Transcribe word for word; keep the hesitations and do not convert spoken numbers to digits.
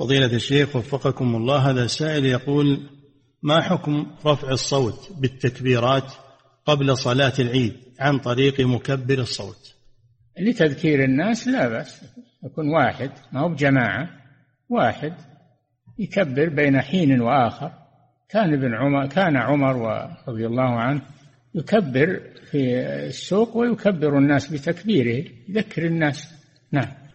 فضيلة الشيخ وفقكم الله، هذا سائل يقول: ما حكم رفع الصوت بالتكبيرات قبل صلاة العيد عن طريق مكبر الصوت؟ لتذكير الناس لا بأس، يكون واحد، ما هو بجماعة، واحد يكبر بين حين وآخر. كان ابن عمر كان عمر رضي الله عنه يكبر في السوق ويكبر الناس بتكبيره، يذكر الناس. نعم.